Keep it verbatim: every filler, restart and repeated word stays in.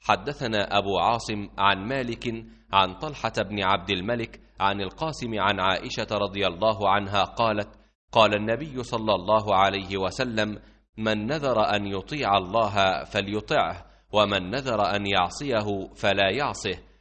حدثنا أبو عاصم عن مالك عن طلحة بن عبد الملك عن القاسم عن عائشة رضي الله عنها قالت: قال النبي صلى الله عليه وسلم: من نذر أن يطيع الله فليطعه، ومن نذر أن يعصيه فلا يعصه،